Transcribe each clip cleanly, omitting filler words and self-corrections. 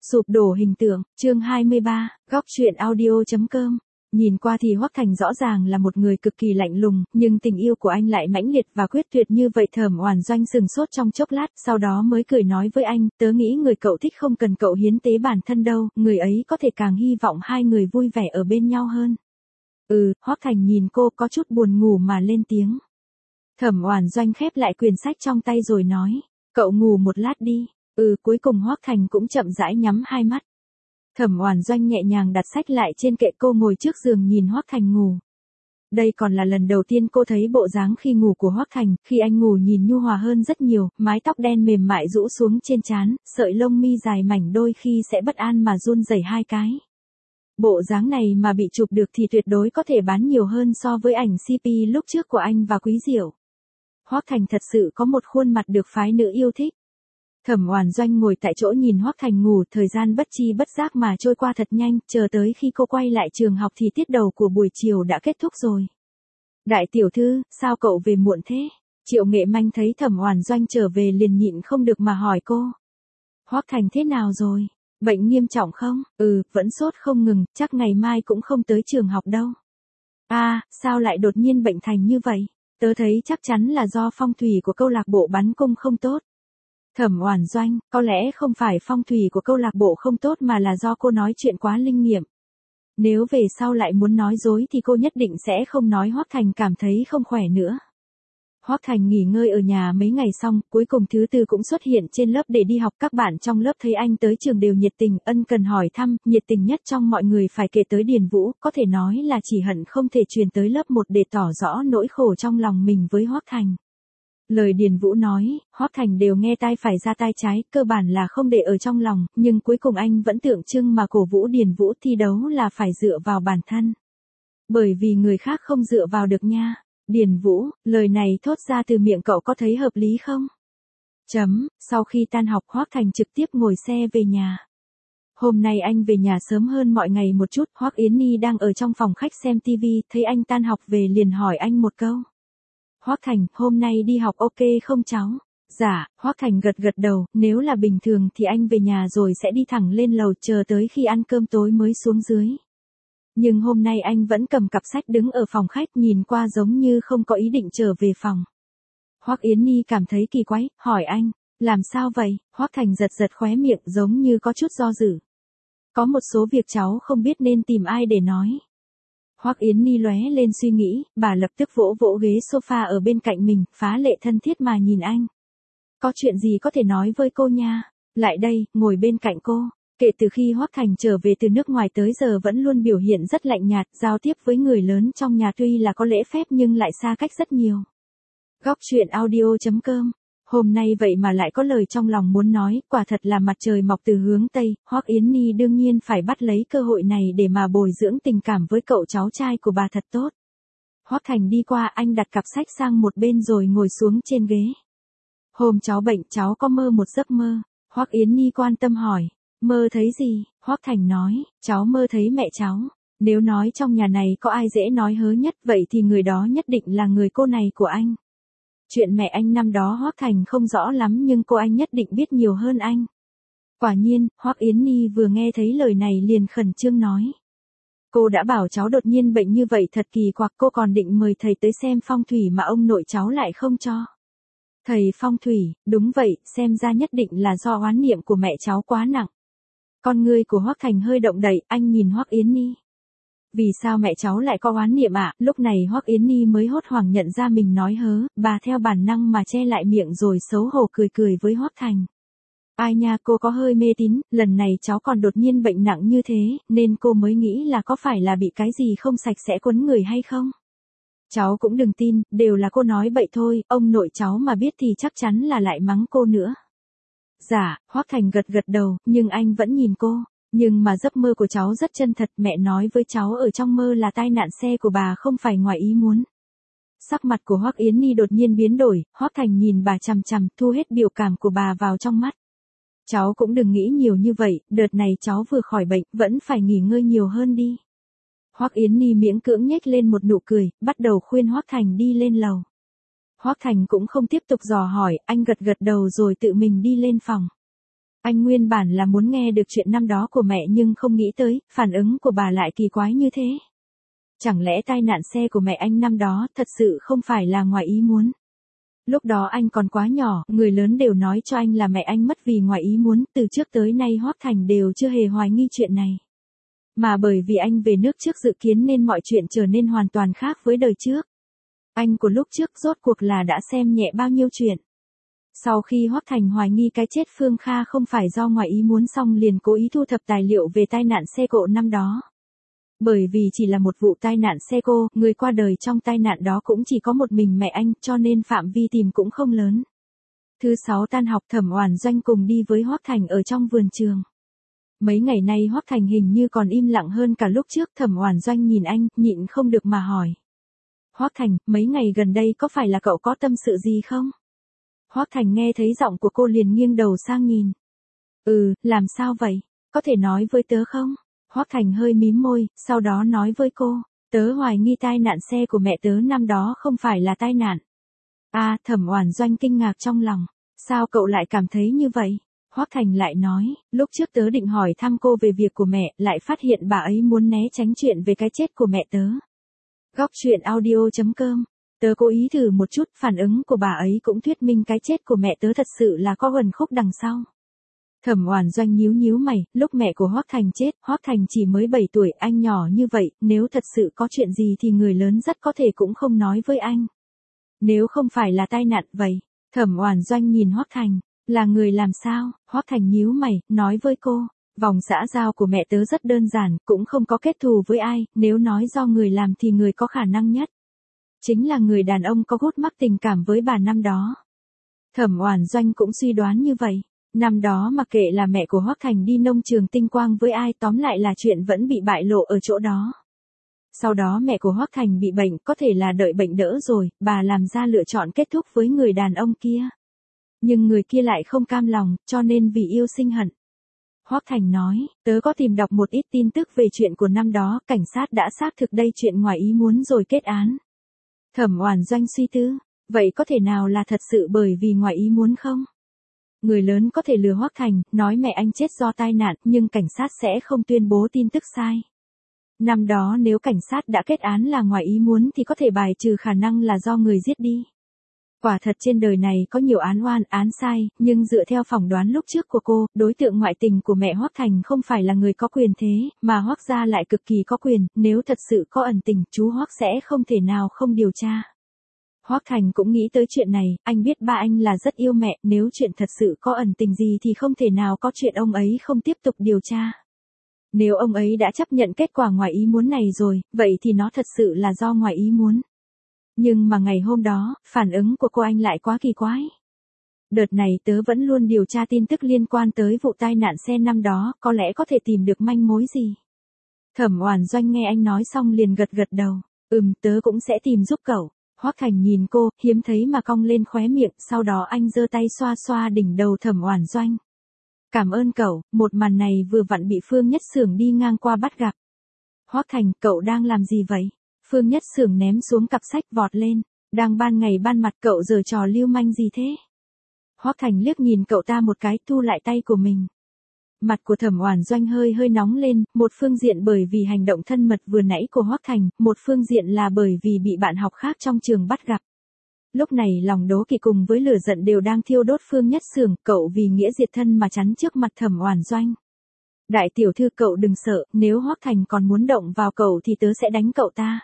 Sụp đổ hình tượng, chương 23, góc truyện audio.com. Nhìn qua thì Hoắc Thành rõ ràng là một người cực kỳ lạnh lùng, nhưng tình yêu của anh lại mãnh liệt và quyết tuyệt như vậy. Thẩm Oản Doanh sừng sốt trong chốc lát, sau đó mới cười nói với anh, tớ nghĩ người cậu thích không cần cậu hiến tế bản thân đâu, người ấy có thể càng hy vọng hai người vui vẻ ở bên nhau hơn. Hoắc Thành nhìn cô có chút buồn ngủ mà lên tiếng. Thẩm Oản Doanh khép lại quyển sách trong tay rồi nói, cậu ngủ một lát đi. Cuối cùng Hoắc Thành cũng chậm rãi nhắm hai mắt. Thẩm Oản Doanh nhẹ nhàng đặt sách lại trên kệ, cô ngồi trước giường nhìn Hoắc Thành ngủ. Đây còn là lần đầu tiên cô thấy bộ dáng khi ngủ của Hoắc Thành, khi anh ngủ nhìn nhu hòa hơn rất nhiều, mái tóc đen mềm mại rũ xuống trên trán, sợi lông mi dài mảnh đôi khi sẽ bất an mà run rẩy hai cái. Bộ dáng này mà bị chụp được thì tuyệt đối có thể bán nhiều hơn so với ảnh CP lúc trước của anh và Quý Diệu. Hoắc Thành thật sự có một khuôn mặt được phái nữ yêu thích. Thẩm Oản Doanh ngồi tại chỗ nhìn Hoắc Thành ngủ, thời gian bất chi bất giác mà trôi qua thật nhanh, chờ tới khi cô quay lại trường học thì tiết đầu của buổi chiều đã kết thúc rồi. Đại tiểu thư, sao cậu về muộn thế? Triệu Nghệ Manh thấy Thẩm Oản Doanh trở về liền nhịn không được mà hỏi cô. Hoắc Thành thế nào rồi? Bệnh nghiêm trọng không? Vẫn sốt không ngừng, chắc ngày mai cũng không tới trường học đâu. Sao lại đột nhiên bệnh thành như vậy? Tớ thấy chắc chắn là do phong thủy của câu lạc bộ bắn cung không tốt. Thẩm Oản Doanh, có lẽ không phải phong thủy của câu lạc bộ không tốt mà là do cô nói chuyện quá linh nghiệm. Nếu về sau lại muốn nói dối thì cô nhất định sẽ không nói. Hoắc Thành cảm thấy không khỏe nữa. Hoắc Thành nghỉ ngơi ở nhà mấy ngày xong, cuối cùng thứ Tư cũng xuất hiện trên lớp để đi học. Các bạn trong lớp thấy anh tới trường đều nhiệt tình, ân cần hỏi thăm, nhiệt tình nhất trong mọi người phải kể tới Điền Vũ, có thể nói là chỉ hận không thể truyền tới lớp 1 để tỏ rõ nỗi khổ trong lòng mình với Hoắc Thành. Lời Điền Vũ nói, Hoắc Thành đều nghe tai phải ra tai trái, cơ bản là không để ở trong lòng, nhưng cuối cùng anh vẫn tượng trưng mà cổ vũ Điền Vũ thi đấu là phải dựa vào bản thân. Bởi vì người khác không dựa vào được nha. Điền Vũ, lời này thốt ra từ miệng cậu có thấy hợp lý không? Sau khi tan học Hoắc Thành trực tiếp ngồi xe về nhà. Hôm nay anh về nhà sớm hơn mọi ngày một chút, Hoắc Yến Nhi đang ở trong phòng khách xem TV, thấy anh tan học về liền hỏi anh một câu. Hoắc Thành, hôm nay đi học ok không cháu? Dạ, Hoắc Thành gật gật đầu, nếu là bình thường thì anh về nhà rồi sẽ đi thẳng lên lầu chờ tới khi ăn cơm tối mới xuống dưới. Nhưng hôm nay anh vẫn cầm cặp sách đứng ở phòng khách, nhìn qua giống như không có ý định trở về phòng. Hoắc Yến Nhi cảm thấy kỳ quái, hỏi anh, làm sao vậy? Hoắc Thành giật giật khóe miệng giống như có chút do dự. Có một số việc cháu không biết nên tìm ai để nói. Hoắc Yến Nhi lóe lên suy nghĩ, bà lập tức vỗ vỗ ghế sofa ở bên cạnh mình, phá lệ thân thiết mà nhìn anh. Có chuyện gì có thể nói với cô nha? Lại đây, ngồi bên cạnh cô. Kể từ khi Hoắc Thành trở về từ nước ngoài tới giờ vẫn luôn biểu hiện rất lạnh nhạt, giao tiếp với người lớn trong nhà tuy là có lễ phép nhưng lại xa cách rất nhiều. Góc truyện audio.com. Hôm nay vậy mà lại có lời trong lòng muốn nói, quả thật là mặt trời mọc từ hướng Tây, Hoắc Yến Nhi đương nhiên phải bắt lấy cơ hội này để mà bồi dưỡng tình cảm với cậu cháu trai của bà thật tốt. Hoắc Thành đi qua, anh đặt cặp sách sang một bên rồi ngồi xuống trên ghế. Hôm cháu bệnh cháu có mơ một giấc mơ. Hoắc Yến Nhi quan tâm hỏi, mơ thấy gì? Hoắc Thành nói, cháu mơ thấy mẹ cháu. Nếu nói trong nhà này có ai dễ nói hớ nhất vậy thì người đó nhất định là người cô này của anh. Chuyện mẹ anh năm đó Hoắc Thành không rõ lắm nhưng cô anh nhất định biết nhiều hơn anh. Quả nhiên, Hoắc Yến Nhi vừa nghe thấy lời này liền khẩn trương nói. Cô đã bảo cháu đột nhiên bệnh như vậy thật kỳ quặc, cô còn định mời thầy tới xem phong thủy mà ông nội cháu lại không cho. Thầy phong thủy, đúng vậy, xem ra nhất định là do oán niệm của mẹ cháu quá nặng. Con ngươi của Hoắc Thành hơi động đậy, anh nhìn Hoắc Yến Nhi. Vì sao mẹ cháu lại có oán niệm ạ? Lúc này Hoắc Yến Nhi mới hốt hoảng nhận ra mình nói hớ, bà theo bản năng mà che lại miệng rồi xấu hổ cười cười với Hoắc Thành. Ai nha, cô có hơi mê tín, lần này cháu còn đột nhiên bệnh nặng như thế, nên cô mới nghĩ là có phải là bị cái gì không sạch sẽ quấn người hay không? Cháu cũng đừng tin, đều là cô nói bậy thôi, ông nội cháu mà biết thì chắc chắn là lại mắng cô nữa. Dạ, Hoắc Thành gật gật đầu, nhưng anh vẫn nhìn cô. Nhưng mà giấc mơ của cháu rất chân thật, mẹ nói với cháu ở trong mơ là tai nạn xe của bà không phải ngoài ý muốn. Sắc mặt của Hoắc Yến Nhi đột nhiên biến đổi, Hoắc Thành nhìn bà chằm chằm, thu hết biểu cảm của bà vào trong mắt. Cháu cũng đừng nghĩ nhiều như vậy, đợt này cháu vừa khỏi bệnh, vẫn phải nghỉ ngơi nhiều hơn đi. Hoắc Yến Nhi miễn cưỡng nhếch lên một nụ cười, bắt đầu khuyên Hoắc Thành đi lên lầu. Hoắc Thành cũng không tiếp tục dò hỏi, anh gật gật đầu rồi tự mình đi lên phòng. Anh nguyên bản là muốn nghe được chuyện năm đó của mẹ nhưng không nghĩ tới, phản ứng của bà lại kỳ quái như thế. Chẳng lẽ tai nạn xe của mẹ anh năm đó thật sự không phải là ngoài ý muốn? Lúc đó anh còn quá nhỏ, người lớn đều nói cho anh là mẹ anh mất vì ngoài ý muốn, từ trước tới nay Hoắc Thành đều chưa hề hoài nghi chuyện này. Mà bởi vì anh về nước trước dự kiến nên mọi chuyện trở nên hoàn toàn khác với đời trước. Anh của lúc trước rốt cuộc là đã xem nhẹ bao nhiêu chuyện. Sau khi Hoắc Thành hoài nghi cái chết Phương Kha không phải do ngoài ý muốn xong liền cố ý thu thập tài liệu về tai nạn xe cộ năm đó. Bởi vì chỉ là một vụ tai nạn xe cộ, người qua đời trong tai nạn đó cũng chỉ có một mình mẹ anh, cho nên phạm vi tìm cũng không lớn. Thứ 6 tan học Thẩm Oản Doanh cùng đi với Hoắc Thành ở trong vườn trường. Mấy ngày nay Hoắc Thành hình như còn im lặng hơn cả lúc trước, Thẩm Oản Doanh nhìn anh, nhịn không được mà hỏi. Hoắc Thành, mấy ngày gần đây có phải là cậu có tâm sự gì không? Hoắc Thành nghe thấy giọng của cô liền nghiêng đầu sang nhìn. Làm sao vậy? Có thể nói với tớ không? Hoắc Thành hơi mím môi, sau đó nói với cô, tớ hoài nghi tai nạn xe của mẹ tớ năm đó không phải là tai nạn. Thẩm Oản Doanh kinh ngạc trong lòng, sao cậu lại cảm thấy như vậy? Hoắc Thành lại nói, lúc trước tớ định hỏi thăm cô về việc của mẹ, lại phát hiện bà ấy muốn né tránh chuyện về cái chết của mẹ tớ. Góc truyện audio.com. Tớ cố ý thử một chút, phản ứng của bà ấy cũng thuyết minh cái chết của mẹ tớ thật sự là có uẩn khúc đằng sau. Thẩm Oản Doanh nhíu nhíu mày, lúc mẹ của Hoắc Thành chết, Hoắc Thành chỉ mới 7 tuổi, anh nhỏ như vậy, nếu thật sự có chuyện gì thì người lớn rất có thể cũng không nói với anh. Nếu không phải là tai nạn vậy, Thẩm Oản Doanh nhìn Hoắc Thành, là người làm sao? Hoắc Thành nhíu mày, nói với cô, vòng xã giao của mẹ tớ rất đơn giản, cũng không có kết thù với ai, nếu nói do người làm thì người có khả năng nhất chính là người đàn ông có gút mắc tình cảm với bà năm đó. Thẩm Oản Doanh cũng suy đoán như vậy. Năm đó mặc kệ là mẹ của Hoắc Thành đi nông trường Tinh Quang với ai, tóm lại là chuyện vẫn bị bại lộ ở chỗ đó. Sau đó mẹ của Hoắc Thành bị bệnh, có thể là đợi bệnh đỡ rồi, bà làm ra lựa chọn kết thúc với người đàn ông kia. Nhưng người kia lại không cam lòng, cho nên vì yêu sinh hận. Hoắc Thành nói, tớ có tìm đọc một ít tin tức về chuyện của năm đó, cảnh sát đã xác thực đây chuyện ngoài ý muốn rồi kết án. Thẩm Oản Doanh suy tư, vậy có thể nào là thật sự bởi vì ngoài ý muốn không? Người lớn có thể lừa Hoắc Thành, nói mẹ anh chết do tai nạn, nhưng cảnh sát sẽ không tuyên bố tin tức sai. Năm đó nếu cảnh sát đã kết án là ngoài ý muốn thì có thể bài trừ khả năng là do người giết đi. Quả thật trên đời này có nhiều án oan, án sai, nhưng dựa theo phỏng đoán lúc trước của cô, đối tượng ngoại tình của mẹ Hoắc Thành không phải là người có quyền thế, mà Hoắc gia lại cực kỳ có quyền, nếu thật sự có ẩn tình, chú Hoắc sẽ không thể nào không điều tra. Hoắc Thành cũng nghĩ tới chuyện này, anh biết ba anh là rất yêu mẹ, nếu chuyện thật sự có ẩn tình gì thì không thể nào có chuyện ông ấy không tiếp tục điều tra. Nếu ông ấy đã chấp nhận kết quả ngoài ý muốn này rồi, vậy thì nó thật sự là do ngoài ý muốn. Nhưng mà ngày hôm đó, phản ứng của cô anh lại quá kỳ quái. Đợt này tớ vẫn luôn điều tra tin tức liên quan tới vụ tai nạn xe năm đó, có lẽ có thể tìm được manh mối gì. Thẩm Oản Doanh nghe anh nói xong liền gật gật đầu, tớ cũng sẽ tìm giúp cậu. Hoắc Thành nhìn cô, hiếm thấy mà cong lên khóe miệng, sau đó anh giơ tay xoa xoa đỉnh đầu Thẩm Oản Doanh. Cảm ơn cậu, một màn này vừa vặn bị Phương Nhất Xưởng đi ngang qua bắt gặp. Hoắc Thành, cậu đang làm gì vậy? Phương Nhất Xưởng ném xuống cặp sách vọt lên, đang ban ngày ban mặt cậu giở trò lưu manh gì thế? Hoắc Thành liếc nhìn cậu ta một cái, thu lại tay của mình. Mặt của Thẩm Oản Doanh hơi nóng lên, một phương diện bởi vì hành động thân mật vừa nãy của Hoắc Thành, một phương diện là bởi vì bị bạn học khác trong trường bắt gặp. Lúc này lòng đố kỵ cùng với lửa giận đều đang thiêu đốt Phương Nhất Xưởng, cậu vì nghĩa diệt thân mà chắn trước mặt Thẩm Oản Doanh. Đại tiểu thư cậu đừng sợ, nếu Hoắc Thành còn muốn động vào cậu thì tớ sẽ đánh cậu ta.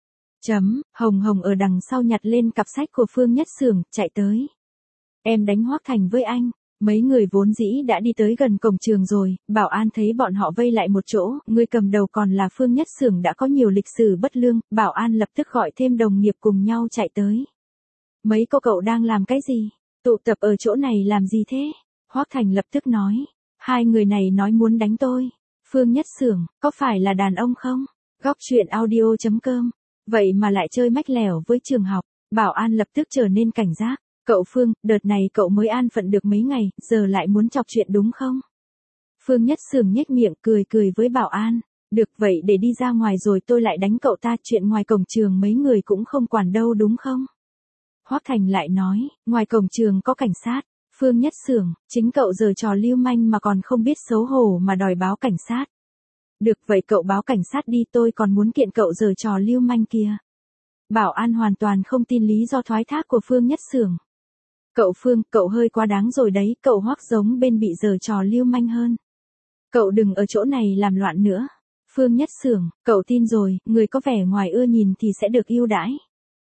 Hồng Hồng ở đằng sau nhặt lên cặp sách của Phương Nhất Xưởng, chạy tới. Em đánh Hoắc Thành với anh. Mấy người vốn dĩ đã đi tới gần cổng trường rồi, bảo an thấy bọn họ vây lại một chỗ, người cầm đầu còn là Phương Nhất Xưởng đã có nhiều lịch sử bất lương, bảo an lập tức gọi thêm đồng nghiệp cùng nhau chạy tới. Mấy cô cậu đang làm cái gì? Tụ tập ở chỗ này làm gì thế? Hoắc Thành lập tức nói. Hai người này nói muốn đánh tôi. Phương Nhất Xưởng, có phải là đàn ông không? Góc truyện audio.com. Vậy mà lại chơi mách lẻo với trường học. Bảo an lập tức trở nên cảnh giác. Cậu Phương, đợt này cậu mới an phận được mấy ngày, giờ lại muốn chọc chuyện đúng không? Phương Nhất Xưởng nhếch miệng cười với bảo an. Được vậy để đi ra ngoài rồi tôi lại đánh cậu ta, chuyện ngoài cổng trường mấy người cũng không quản đâu đúng không? Hoắc Thành lại nói, ngoài cổng trường có cảnh sát. Phương Nhất Xưởng, chính cậu giở trò lưu manh mà còn không biết xấu hổ mà đòi báo cảnh sát. Được vậy cậu báo cảnh sát đi, tôi còn muốn kiện cậu giở trò lưu manh kia. Bảo an hoàn toàn không tin lý do thoái thác của Phương Nhất Xưởng. Cậu Phương, cậu hơi quá đáng rồi đấy, cậu Hoắc giống bên bị giở trò lưu manh hơn. Cậu đừng ở chỗ này làm loạn nữa. Phương Nhất Xưởng, cậu tin rồi, người có vẻ ngoài ưa nhìn thì sẽ được ưu đãi.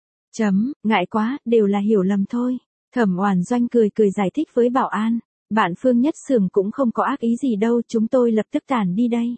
Ngại quá, đều là hiểu lầm thôi. Thẩm Oản Doanh cười cười giải thích với bảo an. Bạn Phương Nhất Xưởng cũng không có ác ý gì đâu, chúng tôi lập tức tản đi đây.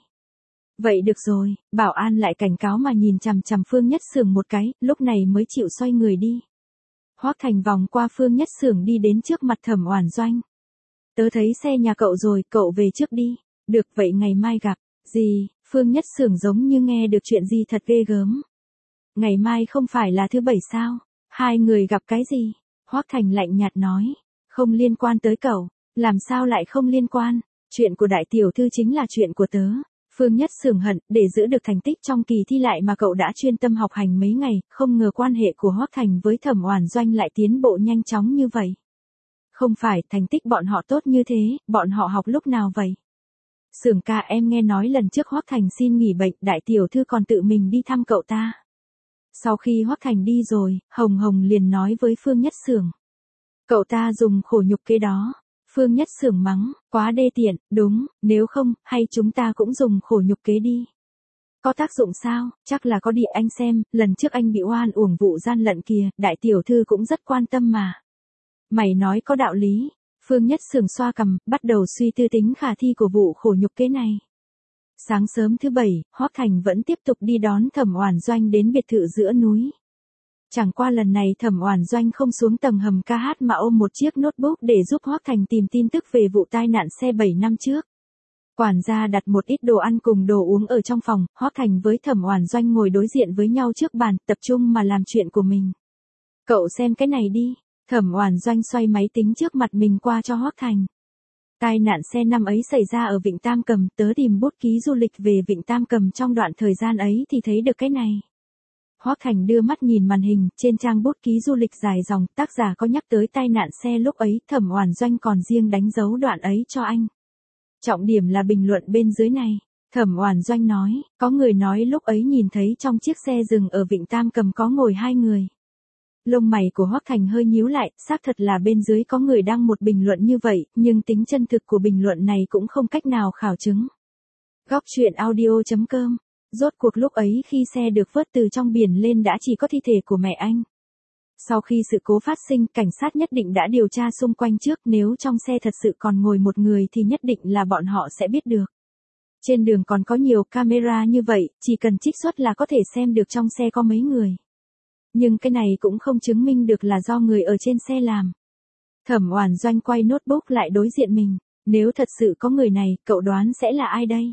Vậy được rồi, bảo an lại cảnh cáo mà nhìn chằm chằm Phương Nhất Xưởng một cái, lúc này mới chịu xoay người đi. Hoắc Thành vòng qua Phương Nhất Xưởng đi đến trước mặt Thẩm Oản Doanh. Tớ thấy xe nhà cậu rồi, cậu về trước đi. Được vậy ngày mai gặp. Gì, Phương Nhất Xưởng giống như nghe được chuyện gì thật ghê gớm. Ngày mai không phải là thứ bảy sao? Hai người gặp cái gì? Hoắc Thành lạnh nhạt nói. Không liên quan tới cậu. Làm sao lại không liên quan? Chuyện của đại tiểu thư chính là chuyện của tớ. Phương Nhất Xưởng hận, để giữ được thành tích trong kỳ thi lại mà cậu đã chuyên tâm học hành mấy ngày, không ngờ quan hệ của Hoắc Thành với Thẩm Oản Doanh lại tiến bộ nhanh chóng như vậy. Không phải, thành tích bọn họ tốt như thế, bọn họ học lúc nào vậy? Xưởng ca, em nghe nói lần trước Hoắc Thành xin nghỉ bệnh, đại tiểu thư còn tự mình đi thăm cậu ta. Sau khi Hoắc Thành đi rồi, Hồng Hồng liền nói với Phương Nhất Xưởng. Cậu ta dùng khổ nhục kế đó. Phương Nhất Xưởng mắng, quá đê tiện, đúng, nếu không, hay chúng ta cũng dùng khổ nhục kế đi. Có tác dụng sao? Chắc là có đi, anh xem, lần trước anh bị oan uổng vụ gian lận kìa, đại tiểu thư cũng rất quan tâm mà. Mày nói có đạo lý. Phương Nhất Xưởng xoa cằm, bắt đầu suy tư tính khả thi của vụ khổ nhục kế này. Sáng sớm thứ bảy, Hoắc Thành vẫn tiếp tục đi đón Thẩm Oản Doanh đến biệt thự giữa núi. Chẳng qua lần này Thẩm Oản Doanh không xuống tầng hầm ca hát mà ôm một chiếc notebook để giúp Hoắc Thành tìm tin tức về vụ tai nạn xe 7 năm trước. Quản gia đặt một ít đồ ăn cùng đồ uống ở trong phòng, Hoắc Thành với Thẩm Oản Doanh ngồi đối diện với nhau trước bàn, tập trung mà làm chuyện của mình. Cậu xem cái này đi. Thẩm Oản Doanh xoay máy tính trước mặt mình qua cho Hoắc Thành. Tai nạn xe năm ấy xảy ra ở Vịnh Tam Cầm, tớ tìm bút ký du lịch về Vịnh Tam Cầm trong đoạn thời gian ấy thì thấy được cái này. Hoắc Thành đưa mắt nhìn màn hình, trên trang bút ký du lịch dài dòng, tác giả có nhắc tới tai nạn xe lúc ấy, Thẩm Oản Doanh còn riêng đánh dấu đoạn ấy cho anh. Trọng điểm là bình luận bên dưới này. Thẩm Oản Doanh nói, có người nói lúc ấy nhìn thấy trong chiếc xe dừng ở Vịnh Tam Cầm có ngồi hai người. Lông mày của Hoắc Thành hơi nhíu lại, xác thật là bên dưới có người đăng một bình luận như vậy, nhưng tính chân thực của bình luận này cũng không cách nào khảo chứng. Góc truyện audio.com. Rốt cuộc lúc ấy khi xe được vớt từ trong biển lên đã chỉ có thi thể của mẹ anh. Sau khi sự cố phát sinh, cảnh sát nhất định đã điều tra xung quanh trước, nếu trong xe thật sự còn ngồi một người thì nhất định là bọn họ sẽ biết được. Trên đường còn có nhiều camera như vậy, chỉ cần trích xuất là có thể xem được trong xe có mấy người. Nhưng cái này cũng không chứng minh được là do người ở trên xe làm. Thẩm Oản Doanh quay notebook lại đối diện mình. Nếu thật sự có người này, cậu đoán sẽ là ai đây?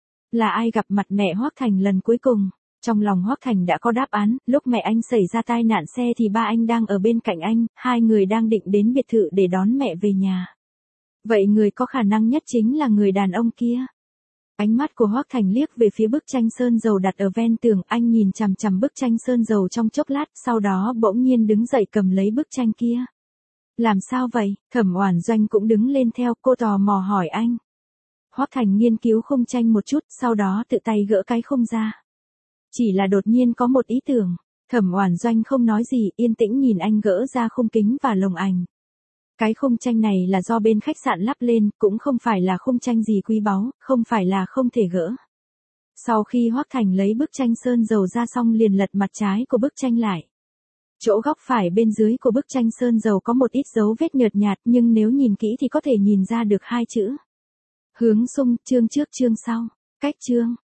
Là ai gặp mặt mẹ Hoắc Thành lần cuối cùng? Trong lòng Hoắc Thành đã có đáp án, lúc mẹ anh xảy ra tai nạn xe thì ba anh đang ở bên cạnh anh, hai người đang định đến biệt thự để đón mẹ về nhà. Vậy người có khả năng nhất chính là người đàn ông kia. Ánh mắt của Hoắc Thành liếc về phía bức tranh sơn dầu đặt ở ven tường, anh nhìn chằm chằm bức tranh sơn dầu trong chốc lát, sau đó bỗng nhiên đứng dậy cầm lấy bức tranh kia. Làm sao vậy? Thẩm Oản Doanh cũng đứng lên theo, cô tò mò hỏi anh. Hoắc Thành nghiên cứu khung tranh một chút, sau đó tự tay gỡ cái khung ra. Chỉ là đột nhiên có một ý tưởng. Thẩm Oản Doanh không nói gì, yên tĩnh nhìn anh gỡ ra khung kính và lồng ảnh. Cái khung tranh này là do bên khách sạn lắp lên, cũng không phải là khung tranh gì quý báu, không phải là không thể gỡ. Sau khi Hoắc Thành lấy bức tranh sơn dầu ra xong liền lật mặt trái của bức tranh lại. Chỗ góc phải bên dưới của bức tranh sơn dầu có một ít dấu vết nhợt nhạt, nhưng nếu nhìn kỹ thì có thể nhìn ra được hai chữ. Hướng Xung, chương trước chương sau. Cách chương.